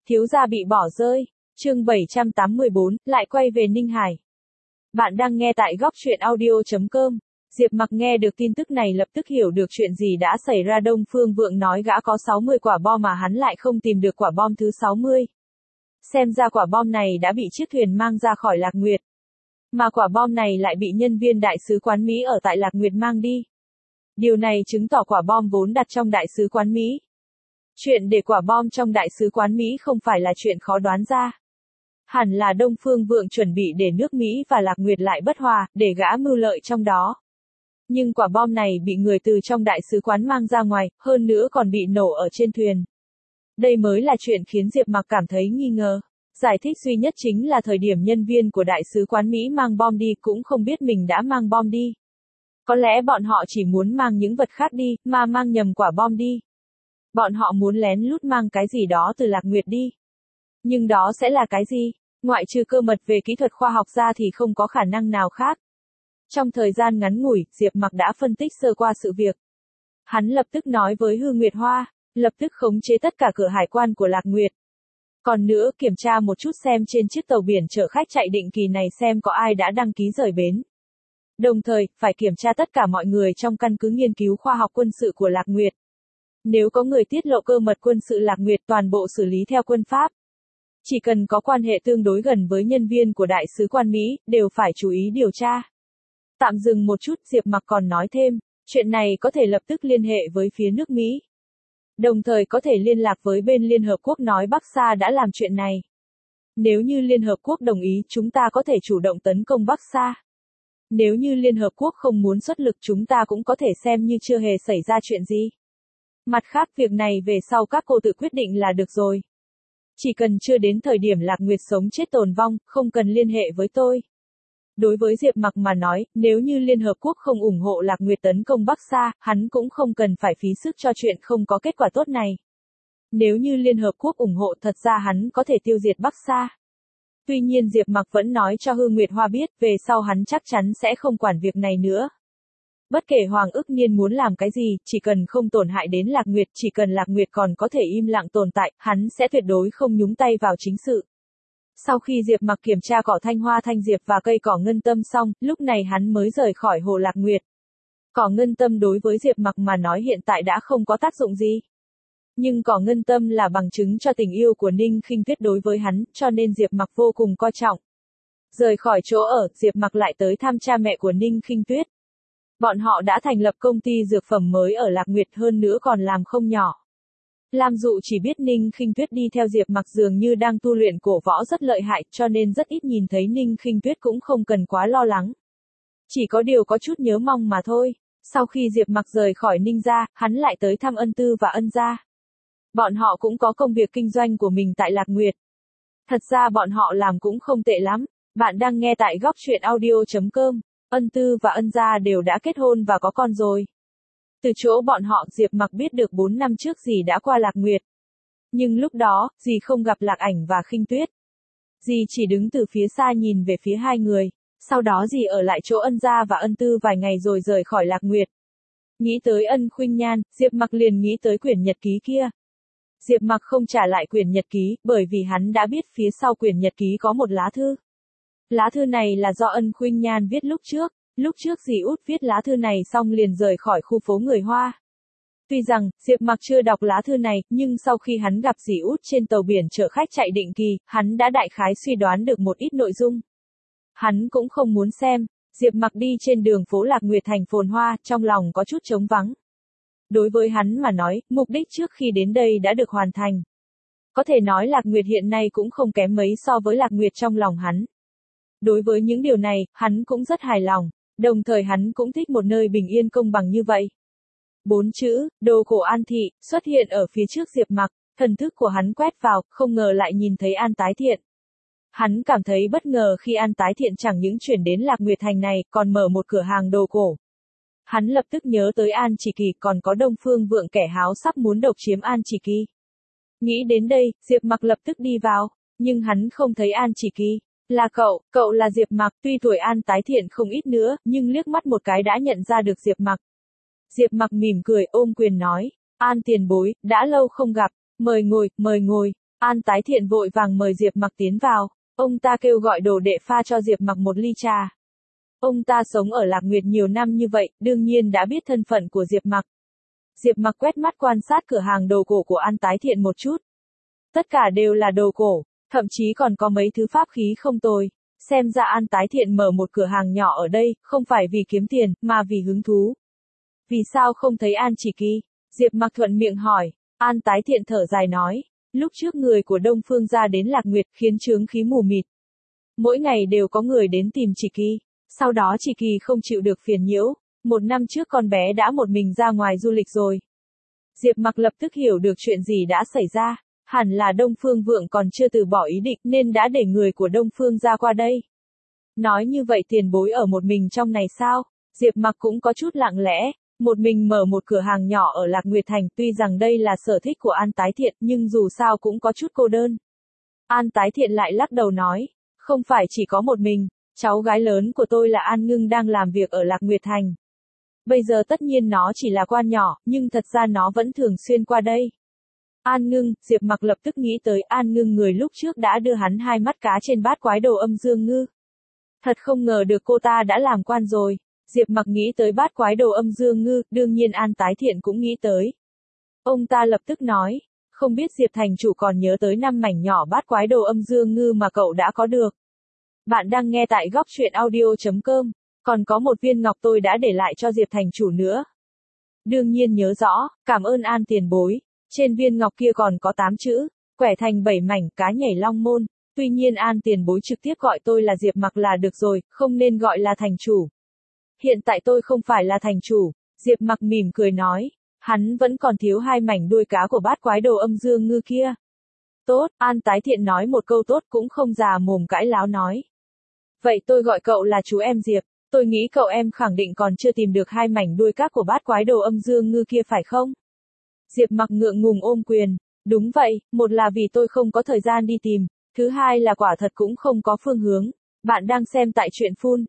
Thiếu gia bị bỏ rơi. Chương 784, lại quay về Ninh Hải. Bạn đang nghe tại góc truyện audio.com. Diệp Mặc nghe được tin tức này lập tức hiểu được chuyện gì đã xảy ra. Đông Phương Vượng nói gã có 60 quả bom mà hắn lại không tìm được quả bom thứ 60. Xem ra quả bom này đã bị chiếc thuyền mang ra khỏi Lạc Nguyệt. Mà quả bom này lại bị nhân viên đại sứ quán Mỹ ở tại Lạc Nguyệt mang đi. Điều này chứng tỏ quả bom vốn đặt trong đại sứ quán Mỹ. Chuyện để quả bom trong đại sứ quán Mỹ không phải là chuyện khó đoán ra. Hẳn là Đông Phương Vượng chuẩn bị để nước Mỹ và Lạc Nguyệt lại bất hòa, để gã mưu lợi trong đó. Nhưng quả bom này bị người từ trong đại sứ quán mang ra ngoài, hơn nữa còn bị nổ ở trên thuyền. Đây mới là chuyện khiến Diệp Mặc cảm thấy nghi ngờ. Giải thích duy nhất chính là thời điểm nhân viên của đại sứ quán Mỹ mang bom đi cũng không biết mình đã mang bom đi. Có lẽ bọn họ chỉ muốn mang những vật khác đi, mà mang nhầm quả bom đi. Bọn họ muốn lén lút mang cái gì đó từ Lạc Nguyệt đi. Nhưng đó sẽ là cái gì? Ngoại trừ cơ mật về kỹ thuật khoa học ra thì không có khả năng nào khác. Trong thời gian ngắn ngủi, Diệp Mặc đã phân tích sơ qua sự việc. Hắn lập tức nói với Hư Nguyệt Hoa, lập tức khống chế tất cả cửa hải quan của Lạc Nguyệt. Còn nữa, kiểm tra một chút xem trên chiếc tàu biển chở khách chạy định kỳ này xem có ai đã đăng ký rời bến. Đồng thời, phải kiểm tra tất cả mọi người trong căn cứ nghiên cứu khoa học quân sự của Lạc Nguyệt. Nếu có người tiết lộ cơ mật quân sự Lạc Nguyệt toàn bộ xử lý theo quân pháp. Chỉ cần có quan hệ tương đối gần với nhân viên của đại sứ quan Mỹ, đều phải chú ý điều tra. Tạm dừng một chút, Diệp Mặc còn nói thêm, chuyện này có thể lập tức liên hệ với phía nước Mỹ. Đồng thời có thể liên lạc với bên Liên Hợp Quốc nói Bắc Sa đã làm chuyện này. Nếu như Liên Hợp Quốc đồng ý, chúng ta có thể chủ động tấn công Bắc Sa. Nếu như Liên Hợp Quốc không muốn xuất lực, chúng ta cũng có thể xem như chưa hề xảy ra chuyện gì. Mặt khác, việc này về sau các cô tự quyết định là được rồi. Chỉ cần chưa đến thời điểm Lạc Nguyệt sống chết tồn vong, không cần liên hệ với tôi. Đối với Diệp Mặc mà nói, nếu như Liên Hợp Quốc không ủng hộ Lạc Nguyệt tấn công Bắc Sa, hắn cũng không cần phải phí sức cho chuyện không có kết quả tốt này. Nếu như Liên Hợp Quốc ủng hộ, thật ra hắn có thể tiêu diệt Bắc Sa. Tuy nhiên Diệp Mặc vẫn nói cho Hư Nguyệt Hoa biết, về sau hắn chắc chắn sẽ không quản việc này nữa. Bất kể Hoàng Ức Niên muốn làm cái gì, chỉ cần không tổn hại đến Lạc Nguyệt, chỉ cần Lạc Nguyệt còn có thể im lặng tồn tại, hắn sẽ tuyệt đối không nhúng tay vào chính sự. Sau khi Diệp Mặc kiểm tra cỏ thanh hoa thanh diệp và cây cỏ ngân tâm xong, lúc này hắn mới rời khỏi hồ Lạc Nguyệt. Cỏ ngân tâm đối với Diệp Mặc mà nói hiện tại đã không có tác dụng gì. Nhưng cỏ ngân tâm là bằng chứng cho tình yêu của Ninh Khinh Tuyết đối với hắn, cho nên Diệp Mặc vô cùng coi trọng. Rời khỏi chỗ ở, Diệp Mặc lại tới thăm cha mẹ của Ninh Khinh Tuyết. Bọn họ đã thành lập công ty dược phẩm mới ở Lạc Nguyệt, hơn nữa còn làm không nhỏ. Lam Dụ chỉ biết Ninh Khinh Tuyết đi theo Diệp Mặc dường như đang tu luyện cổ võ rất lợi hại, cho nên rất ít nhìn thấy Ninh Khinh Tuyết cũng không cần quá lo lắng. Chỉ có điều có chút nhớ mong mà thôi. Sau khi Diệp Mặc rời khỏi Ninh gia, hắn lại tới thăm Ân Tư và Ân gia. Bọn họ cũng có công việc kinh doanh của mình tại Lạc Nguyệt. Thật ra bọn họ làm cũng không tệ lắm. Bạn đang nghe tại góc truyện audio.com. Ân Tư và Ân gia đều đã kết hôn và có con rồi. Từ chỗ bọn họ, Diệp Mặc biết được 4 năm trước dì đã qua Lạc Nguyệt. Nhưng lúc đó, dì không gặp Lạc Ảnh và Khinh Tuyết. Dì chỉ đứng từ phía xa nhìn về phía hai người. Sau đó dì ở lại chỗ Ân gia và Ân Tư vài ngày rồi rời khỏi Lạc Nguyệt. Nghĩ tới Ân Khuynh Nhan, Diệp Mặc liền nghĩ tới quyển nhật ký kia. Diệp Mặc không trả lại quyển nhật ký, bởi vì hắn đã biết phía sau quyển nhật ký có một lá thư. Lá thư này là do Ân Khuynh Nhan viết lúc trước. Lúc trước dì út viết lá thư này xong liền rời khỏi khu phố người Hoa. Tuy rằng, Diệp Mặc chưa đọc lá thư này, nhưng sau khi hắn gặp dì út trên tàu biển chở khách chạy định kỳ, hắn đã đại khái suy đoán được một ít nội dung. Hắn cũng không muốn xem. Diệp Mặc đi trên đường phố Lạc Nguyệt thành phồn hoa, trong lòng có chút trống vắng. Đối với hắn mà nói, mục đích trước khi đến đây đã được hoàn thành. Có thể nói Lạc Nguyệt hiện nay cũng không kém mấy so với Lạc Nguyệt trong lòng hắn. Đối với những điều này, hắn cũng rất hài lòng. Đồng thời hắn cũng thích một nơi bình yên công bằng như vậy. 4 chữ, đồ cổ An Thị, xuất hiện ở phía trước Diệp Mặc, thần thức của hắn quét vào, không ngờ lại nhìn thấy An Tái Thiện. Hắn cảm thấy bất ngờ khi An Tái Thiện chẳng những chuyển đến Lạc Nguyệt thành này, còn mở một cửa hàng đồ cổ. Hắn lập tức nhớ tới An Chỉ Kỳ, còn có Đông Phương Vượng kẻ háo sắc muốn độc chiếm An Chỉ Kỳ. Nghĩ đến đây, Diệp Mặc lập tức đi vào, nhưng hắn không thấy An Chỉ Kỳ. Là cậu là Diệp Mặc, tuy tuổi An Tái Thiện không ít nữa, nhưng liếc mắt một cái đã nhận ra được Diệp Mặc. Diệp Mặc mỉm cười ôm quyền nói, An tiền bối, đã lâu không gặp, mời ngồi. An Tái Thiện vội vàng mời Diệp Mặc tiến vào, ông ta kêu gọi đồ đệ pha cho Diệp Mặc một ly trà. Ông ta sống ở Lạc Nguyệt nhiều năm như vậy, đương nhiên đã biết thân phận của Diệp Mặc. Diệp Mặc quét mắt quan sát cửa hàng đồ cổ của An Tái Thiện một chút. Tất cả đều là đồ cổ, thậm chí còn có mấy thứ pháp khí không tồi. Xem ra An Tái Thiện mở một cửa hàng nhỏ ở đây, không phải vì kiếm tiền, mà vì hứng thú. Vì sao không thấy An Chỉ Kỳ? Diệp Mặc thuận miệng hỏi. An Tái Thiện thở dài nói, lúc trước người của Đông Phương gia đến Lạc Nguyệt khiến chướng khí mù mịt. Mỗi ngày đều có người đến tìm Chỉ Kỳ. Sau đó Chỉ Kỳ không chịu được phiền nhiễu. Một năm trước con bé đã một mình ra ngoài du lịch rồi. Diệp Mặc lập tức hiểu được chuyện gì đã xảy ra. Hẳn là Đông Phương Vượng còn chưa từ bỏ ý định nên đã để người của Đông Phương ra qua đây. Nói như vậy tiền bối ở một mình trong này sao? Diệp Mặc cũng có chút lặng lẽ. Một mình mở một cửa hàng nhỏ ở Lạc Nguyệt Thành, tuy rằng đây là sở thích của An Tái Thiện nhưng dù sao cũng có chút cô đơn. An Tái Thiện lại lắc đầu nói, không phải chỉ có một mình, cháu gái lớn của tôi là An Ngưng đang làm việc ở Lạc Nguyệt Thành. Bây giờ tất nhiên nó chỉ là quan nhỏ, nhưng thật ra nó vẫn thường xuyên qua đây. An Ngưng, Diệp Mặc lập tức nghĩ tới An Ngưng người lúc trước đã đưa hắn hai mắt cá trên bát quái đồ âm dương ngư. Thật không ngờ được cô ta đã làm quan rồi. Diệp Mặc nghĩ tới bát quái đồ âm dương ngư, đương nhiên An Tái Thiện cũng nghĩ tới. Ông ta lập tức nói, không biết Diệp thành chủ còn nhớ tới 5 mảnh nhỏ bát quái đồ âm dương ngư mà cậu đã có được. Bạn đang nghe tại góc truyện audio.com, còn có một viên ngọc tôi đã để lại cho Diệp thành chủ nữa. Đương nhiên nhớ rõ, cảm ơn An tiền bối. Trên viên ngọc kia còn có 8 chữ, quẻ thành 7 mảnh, cá nhảy long môn. Tuy nhiên An tiền bối trực tiếp gọi tôi là Diệp Mặc là được rồi, không nên gọi là thành chủ. Hiện tại tôi không phải là thành chủ, Diệp Mặc mỉm cười nói, hắn vẫn còn thiếu 2 mảnh đuôi cá của bát quái đồ âm dương ngư kia. Tốt, An Tái Thiện nói một câu tốt cũng không già mồm cãi láo nói. Vậy tôi gọi cậu là chú em Diệp, tôi nghĩ cậu em khẳng định còn chưa tìm được 2 mảnh đuôi cá của bát quái đồ âm dương ngư kia phải không? Diệp Mặc ngượng ngùng ôm quyền, đúng vậy, một là vì tôi không có thời gian đi tìm, thứ hai là quả thật cũng không có phương hướng. Bạn đang xem tại truyện Phun.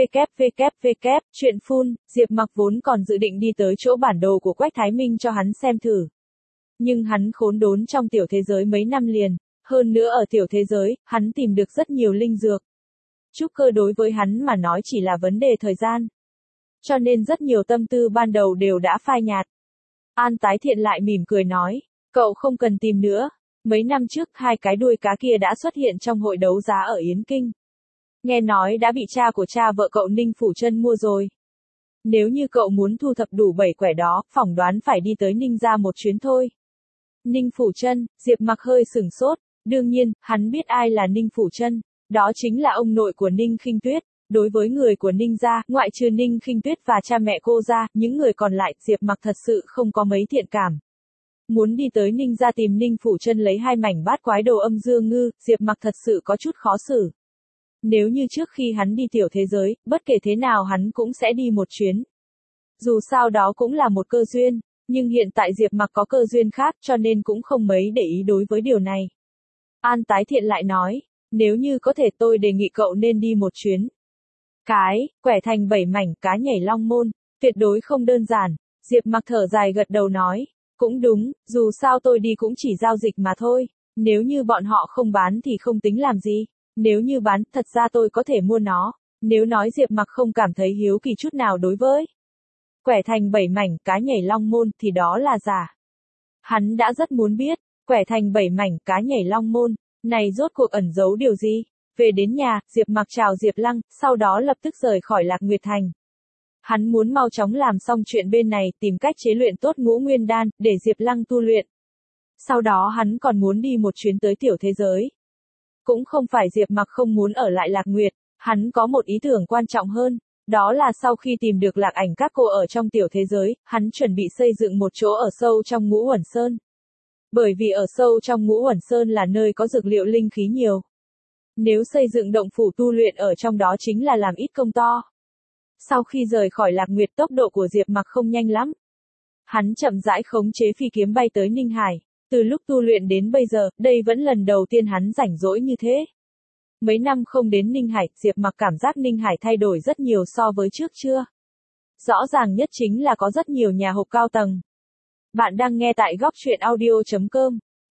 Chuyện Phun, Diệp Mặc vốn còn dự định đi tới chỗ bản đồ của Quách Thái Minh cho hắn xem thử. Nhưng hắn khốn đốn trong tiểu thế giới mấy năm liền, hơn nữa ở tiểu thế giới, hắn tìm được rất nhiều linh dược. Trúc cơ đối với hắn mà nói chỉ là vấn đề thời gian. Cho nên rất nhiều tâm tư ban đầu đều đã phai nhạt. An Tái Thiện lại mỉm cười nói, cậu không cần tìm nữa. Mấy năm trước 2 cái đuôi cá kia đã xuất hiện trong hội đấu giá ở Yến Kinh. Nghe nói đã bị cha của cha vợ cậu Ninh Phủ Chân mua rồi. Nếu như cậu muốn thu thập đủ 7 quẻ đó, phỏng đoán phải đi tới Ninh gia một chuyến thôi. Ninh Phủ Chân, Diệp Mặc hơi sửng sốt, đương nhiên, hắn biết ai là Ninh Phủ Chân, đó chính là ông nội của Ninh Khinh Tuyết. Đối với người của Ninh gia, ngoại trừ Ninh Khinh Tuyết và cha mẹ cô gia, những người còn lại, Diệp Mặc thật sự không có mấy thiện cảm. Muốn đi tới Ninh gia tìm Ninh Phủ Chân lấy 2 mảnh bát quái đồ âm dương ngư, Diệp Mặc thật sự có chút khó xử. Nếu như trước khi hắn đi tiểu thế giới, bất kể thế nào hắn cũng sẽ đi một chuyến. Dù sao đó cũng là một cơ duyên, nhưng hiện tại Diệp Mặc có cơ duyên khác cho nên cũng không mấy để ý đối với điều này. An Tái Thiện lại nói, nếu như có thể tôi đề nghị cậu nên đi một chuyến. Quẻ thành 7 mảnh, cá nhảy long môn, tuyệt đối không đơn giản. Diệp Mặc thở dài gật đầu nói, cũng đúng, dù sao tôi đi cũng chỉ giao dịch mà thôi. Nếu như bọn họ không bán thì không tính làm gì. Nếu như bán, thật ra tôi có thể mua nó. Nếu nói Diệp Mặc không cảm thấy hiếu kỳ chút nào đối với quẻ thành 7 mảnh, cá nhảy long môn thì đó là giả. Hắn đã rất muốn biết, quẻ thành 7 mảnh, cá nhảy long môn, này rốt cuộc ẩn giấu điều gì. Về đến nhà, Diệp Mặc chào Diệp Lăng, sau đó lập tức rời khỏi Lạc Nguyệt Thành. Hắn muốn mau chóng làm xong chuyện bên này, tìm cách chế luyện tốt Ngũ Nguyên Đan, để Diệp Lăng tu luyện. Sau đó hắn còn muốn đi một chuyến tới tiểu thế giới. Cũng không phải Diệp Mặc không muốn ở lại Lạc Nguyệt, hắn có một ý tưởng quan trọng hơn, đó là sau khi tìm được Lạc Ảnh các cô ở trong tiểu thế giới, hắn chuẩn bị xây dựng một chỗ ở sâu trong Ngũ Uẩn Sơn. Bởi vì ở sâu trong Ngũ Uẩn Sơn là nơi có dược liệu linh khí nhiều. Nếu xây dựng động phủ tu luyện ở trong đó chính là làm ít công to. Sau khi rời khỏi Lạc Nguyệt, tốc độ của Diệp Mặc không nhanh lắm. Hắn chậm rãi khống chế phi kiếm bay tới Ninh Hải. Từ lúc tu luyện đến bây giờ, đây vẫn lần đầu tiên hắn rảnh rỗi như thế. Mấy năm không đến Ninh Hải, Diệp Mặc cảm giác Ninh Hải thay đổi rất nhiều so với trước chưa? Rõ ràng nhất chính là có rất nhiều nhà hộp cao tầng. Bạn đang nghe tại góc truyện audio.com.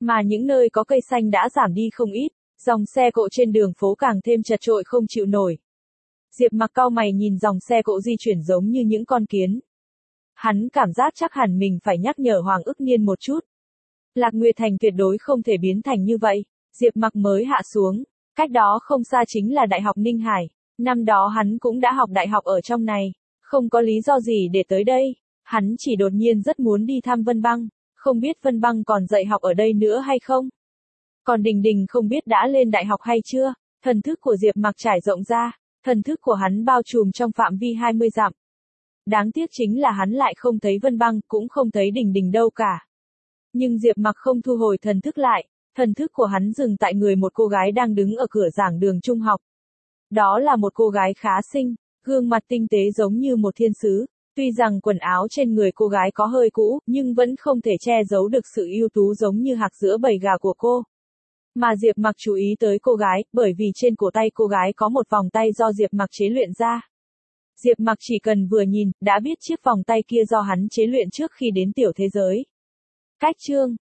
Mà những nơi có cây xanh đã giảm đi không ít, dòng xe cộ trên đường phố càng thêm chật chội không chịu nổi. Diệp Mặc cau mày nhìn dòng xe cộ di chuyển giống như những con kiến. Hắn cảm giác chắc hẳn mình phải nhắc nhở Hoàng Ức Niên một chút. Lạc Nguyệt Thành tuyệt đối không thể biến thành như vậy. Diệp Mặc mới hạ xuống. Cách đó không xa chính là Đại học Ninh Hải. Năm đó hắn cũng đã học đại học ở trong này. Không có lý do gì để tới đây. Hắn chỉ đột nhiên rất muốn đi thăm Vân Băng. Không biết Vân Băng còn dạy học ở đây nữa hay không? Còn Đình Đình không biết đã lên đại học hay chưa? Thần thức của Diệp Mặc trải rộng ra. Thần thức của hắn bao trùm trong phạm vi 20 dặm. Đáng tiếc chính là hắn lại không thấy Vân Băng, cũng không thấy Đình Đình đâu cả. Nhưng Diệp Mặc không thu hồi thần thức lại, thần thức của hắn dừng tại người một cô gái đang đứng ở cửa giảng đường trung học. Đó là một cô gái khá xinh, gương mặt tinh tế giống như một thiên sứ. Tuy rằng quần áo trên người cô gái có hơi cũ, nhưng vẫn không thể che giấu được sự ưu tú giống như hạc giữa bầy gà của cô. Mà Diệp Mặc chú ý tới cô gái, bởi vì trên cổ tay cô gái có một vòng tay do Diệp Mặc chế luyện ra. Diệp Mặc chỉ cần vừa nhìn, đã biết chiếc vòng tay kia do hắn chế luyện trước khi đến tiểu thế giới. Cách chương